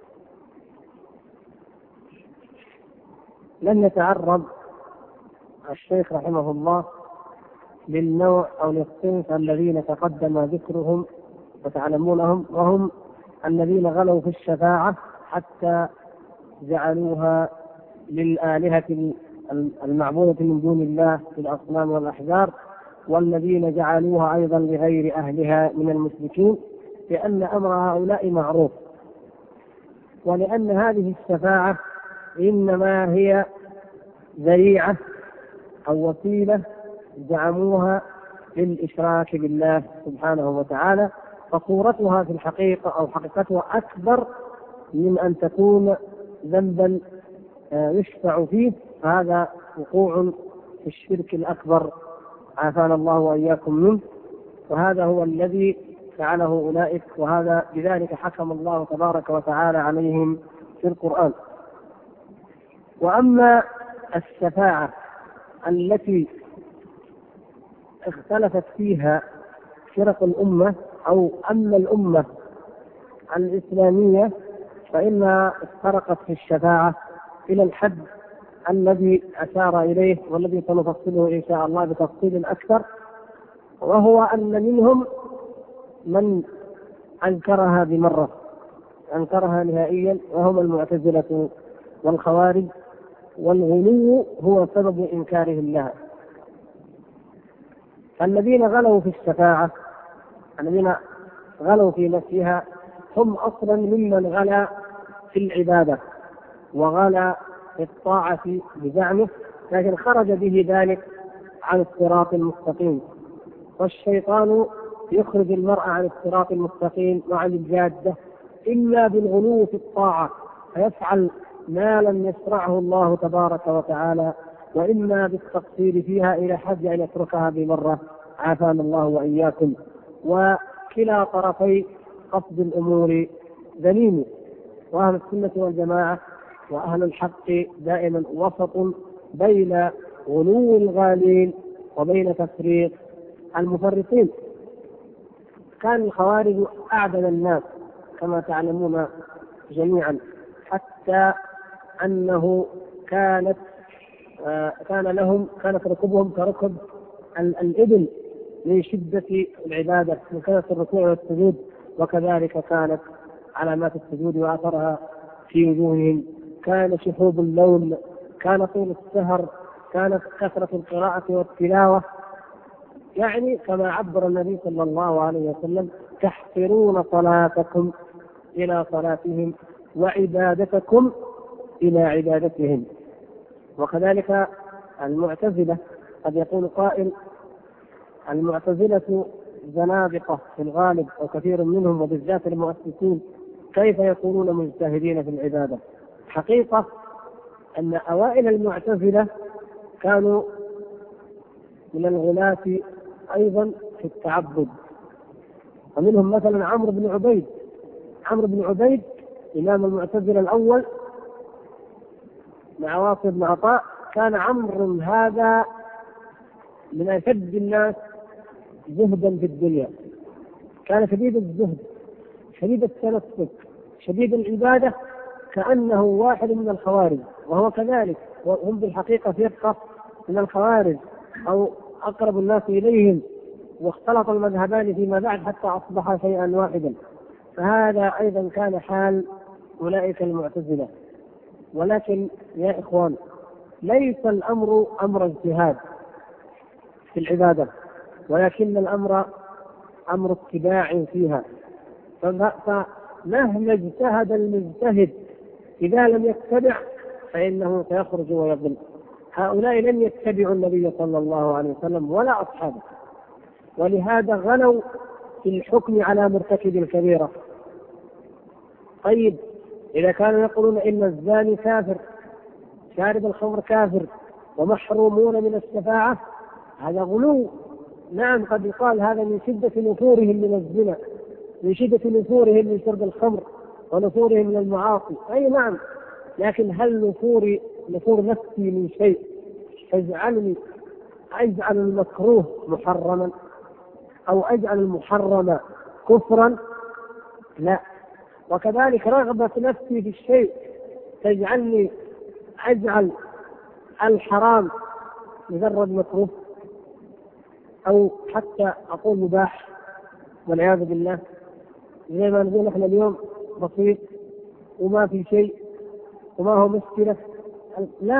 لن يتعرض الشيخ رحمه الله للنوع أو للصنف الذين تقدم ذكرهم وتعلمونهم، وهم الذين غلوا في الشفاعة حتى جعلوها للآلهة المعبودة من دون الله في الأصنام والأحجار، والذين جعلوها أيضا لغير أهلها من المشركين، لأن أمر هؤلاء معروف، ولأن هذه الشفاعة إنما هي ذريعة أو وسيلة زعموها للإشراك بالله سبحانه وتعالى، فصورتها في الحقيقة أو حقيقتها أكبر من أن تكون ذنبا يشفع فيه، فهذا وقوع في الشرك الأكبر عافانا الله وإياكم منه، وهذا هو الذي فعله أولئك، وهذا بذلك حكم الله تبارك وتعالى عليهم في القرآن. وأما الشفاعة التي اختلفت فيها فرق الأمة، أو أما الأمة الإسلامية فإنها افترقت في الشفاعة إلى الحد الذي أشار إليه والذي سنفصله إن شاء الله بتفصيل أكثر، وهو أن منهم من أنكرها بمرة، أنكرها نهائيا، وهم المعتزلة والخوارج، والغلو هو سبب إنكارهم لها. الذين غلوا في الشفاعة، الذين غلوا في نفسها، هم أصلا ممن غلا في العبادة وغلا في الطاعة بزعمه، لكن خرج به ذلك عن الصراط المستقيم، والشيطان يخرج المرء عن الصراط المستقيم وعن الجادة إلا بالغلو في الطاعة، فيفعل ما لم يشرعه الله تبارك وتعالى، وإما بالتقصير فيها إلى حد أن يتركها بمرة عافانا الله وإياكم. وكلا طرفي قصد الأمور ذميم، وأهل السنة والجماعة وأهل الحق دائما وسط بين غلو الغالين وبين تفريط المفرطين. كان الخوارج أعدل الناس كما تعلمون جميعا، حتى أنه كانت ركوبهم كركب الإبل من شدة العبادة، من كانت الركوع والسجود، وكذلك كانت علامات السجود وأثرها في وجوههم، كان شحوب اللون، كان طول السهر، كانت كثرة القراءة والتلاوة، يعني كما عبر النبي صلى الله عليه وسلم: تحقرون صلاتكم إلى صلاتهم وعبادتكم إلى عبادتهم. وكذلك المعتزلة، قد يقول قائل: المعتزلة زنادقة في الغالب أو كثير منهم، وبالذات المؤسسين، كيف يكونون مجتهدين في العبادة؟ حقيقة أن أوائل المعتزلة كانوا من الغلاة أيضا في التعبد، ومنهم مثلا عمرو بن عبيد إمام المعتزلة الأول مع واصل بن عطاء. كان عمرو هذا من أشد الناس زهدا في الدنيا، كان شديد الزهد، شديد التنسك، شديد العبادة، كأنه واحد من الخوارج، وهو كذلك، وهم بالحقيقة فرقة من الخوارج أو أقرب الناس إليهم، واختلط المذهبان فيما بعد حتى أصبح شيئا واحدا. فهذا أيضا كان حال أولئك المعتزلة. ولكن يا إخوان، ليس الأمر أمر اجتهاد في العبادة، ولكن الأمر أمر اتباع فيها. فمهما اجتهد المجتهد إذا لم يتبع فإنه سيخرج ويضل. هؤلاء لم يتبعوا النبي صلى الله عليه وسلم ولا أصحابه، ولهذا غلوا في الحكم على مرتكب الكبيرة. طيب، إذا كانوا يقولون إن الزاني كافر، شارب الخمر كافر، ومحرومون من الشفاعة، هذا غلو. نعم، قد يقال هذا من شدة نفورهم من الزنا، من شدة نفورهم من شرب الخمر، ونفورهم من المعاصي. أي نعم، لكن هل نفور نفسي من شيء تجعلني أجعل المكروه محرما أو أجعل المحرم كفرا؟ لا. وكذلك رغبة نفسي في الشيء تجعلني أجعل الحرام مجرد مكروه، أو حتى أقول مباح والعياذ بالله. زي ما نقول احنا اليوم بسيط وما في شيء وما هو مشكلة. لا،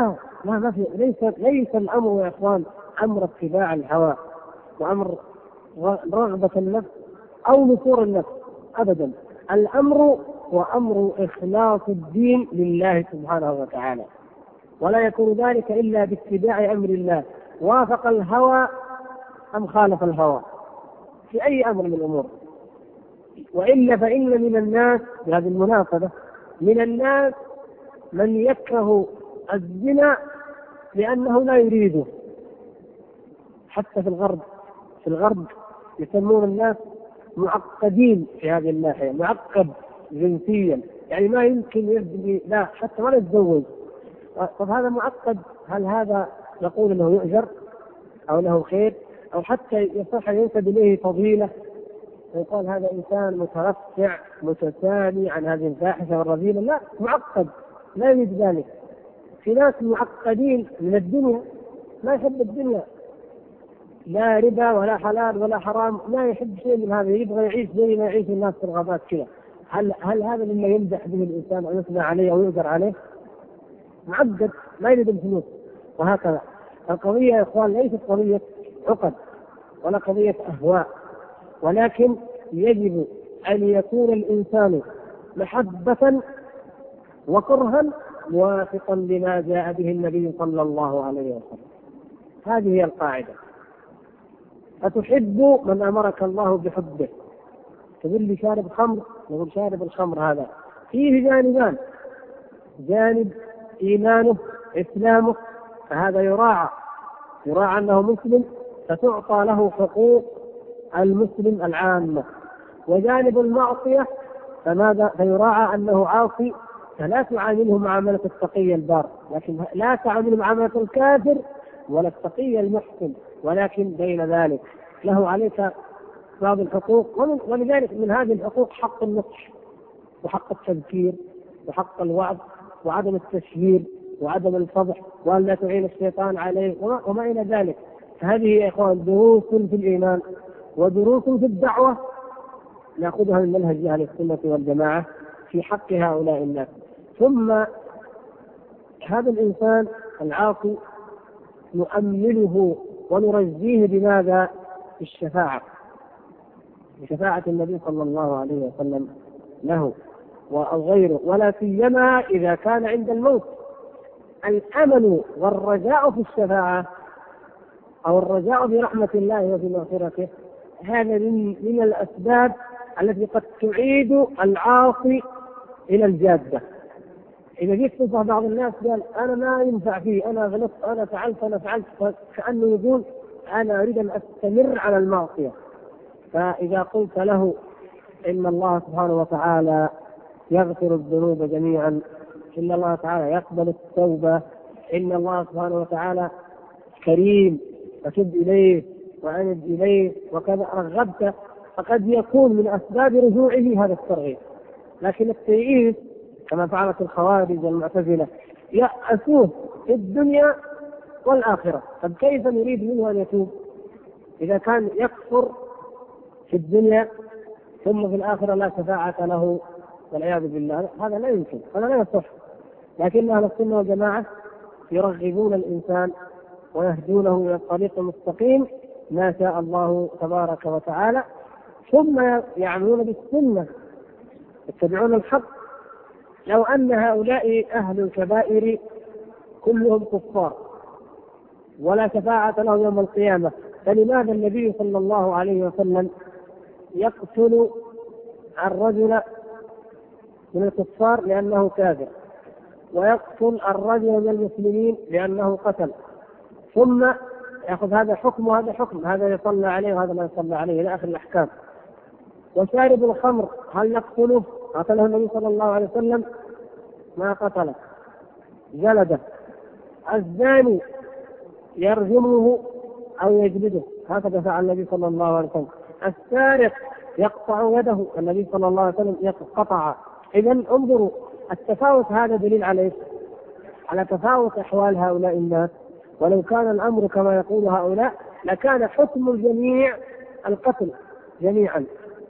ما في، ليس الأمر يا إخوان أمر اتباع الهوى وأمر رغبة النفس أو نفور النفس أبدا. الأمر هو أمر إخلاص الدين لله سبحانه وتعالى، ولا يكون ذلك إلا باتباع أمر الله، وافق الهوى أم خالف الهوى في أي أمر من الأمور. وإلا فإن من الناس بهذه المناسبة من الناس من يكره الزنا لأنه لا يريده. حتى في الغرب يسمون الناس معقدين في هذه الناحية، معقد جنسيا، يعني ما يمكن يبني، لا حتى ولا يتزوج. طب هذا معقد، هل هذا نقول انه يؤجر او له خير او حتى يصح ينسب اليه فضيله ويقال هذا انسان مترفع متسامي عن هذه الفاحشه والرذيله؟ لا، معقد لا يريد ذلك. في ناس معقدين من الدنيا ما يحب الدنيا، لا ربا ولا حلال ولا حرام، لا يحب شيء من هذا، يبغى يعيش زي ما يعيش الناس في الغابات كذا. هل هذا مما يمدح به الانسان او يثنى عليه او يؤجر عليه؟ معقد ما يريد الفلوس. وهكذا القضيه يا اخوان ليست قضيه عقد ولا قضيه اهواء، ولكن يجب ان يكون الانسان محبه وكرها موافقا لما جاء به النبي صلى الله عليه وسلم. هذه هي القاعده. أتحب من أمرك الله بحبه. تقول لي شارب خمر، نقول شارب الخمر هذا فيه جانبان: جانب إيمانه إسلامه، فهذا يراعى أنه مسلم فتعطى له حقوق المسلم العامة. وجانب المعصية فيراعى أنه عاصي، فلا تعامله معاملة التقي البار، لكن لا تعامله معاملة الكافر ولا التقي المحسن، ولكن بين ذلك له عليك بعض الحقوق. ولذلك من هذه الحقوق حق النصح وحق التذكير وحق الوعظ وعدم التشهير وعدم الفضح وأن لا تعين الشيطان عليه وما إلى ذلك. فهذه يا إخوان دروس في الإيمان ودروس في الدعوة نأخذها من منهج أهل السنة والجماعة في حق هؤلاء الناس. ثم هذا الإنسان العاصي نؤمله ونرجيه بماذا؟ بالشفاعة، بشفاعة النبي صلى الله عليه وسلم له أو غيره، ولا سيما إذا كان عند الموت. الأمل والرجاء في الشفاعة أو الرجاء برحمة الله وفي مغفرته هذا من الأسباب التي قد تعيد العاصي إلى الجادة. إذا جيت تصح بعض الناس قال أنا ما ينفع فيه، أنا غلطت، أنا فعلت، كأنه يقول أنا أريد أن أستمر على المعصية. فإذا قلت له إن الله سبحانه وتعالى يغفر الذنوب جميعا، إن الله تعالى يقبل التوبة، إن الله سبحانه وتعالى كريم فتب إليه وأنب إليه وكذا، رغبت، فقد يكون من أسباب رجوعه هذا الترغيب. لكن التيئيس كما فعلت الخوارج والمعتزلة يأسوه في الدنيا والآخرة. طب كيف نريد منه أن يتوب إذا كان يكفر في الدنيا ثم في الآخرة لا شفاعة له والعياذ بالله؟ هذا لا يمكن، هذا لا يصح. لكن أهل السنة والجماعة يرغبون الإنسان ويهدونه إلى الطريق المستقيم ما شاء الله تبارك وتعالى، ثم يعملون بالسنة يتبعون الحق. لو أن هؤلاء أهل الكبائر كلهم كفار ولا شفاعة لهم يوم القيامة، فلماذا النبي صلى الله عليه وسلم يقتل الرجل من الكفار لأنه كافر، ويقتل الرجل من المسلمين لأنه قتل، ثم يأخذ هذا حكم وهذا حكم، هذا يصلى عليه وهذا لا يصلى عليه إلى آخر الأحكام. وشارب الخمر هل نقتله؟ قتله النبي صلى الله عليه وسلم؟ ما قتله، جلده. الزاني يرجمه أو يجلده، هكذا فعل النبي صلى الله عليه وسلم. السارق يقطع يده، النبي صلى الله عليه وسلم قطع. إذن انظروا التفاوت، هذا دليل على تفاوت أحوال هؤلاء الناس. ولو كان الأمر كما يقول هؤلاء لكان حكم الجميع القتل جميعا.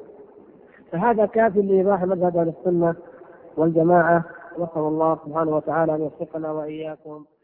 فهذا كافٍ لإيضاح مذهب أهل السنة والجماعة. نسأل الله سبحانه وتعالى أن يوفقنا وإياكم